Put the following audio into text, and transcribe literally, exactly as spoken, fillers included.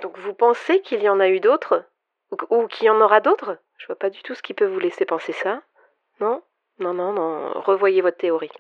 Donc vous pensez qu'il y en a eu d'autres? Ou, qu- ou qu'il y en aura d'autres? Je vois pas du tout ce qui peut vous laisser penser ça. Non? Non, non, non. Revoyez votre théorie.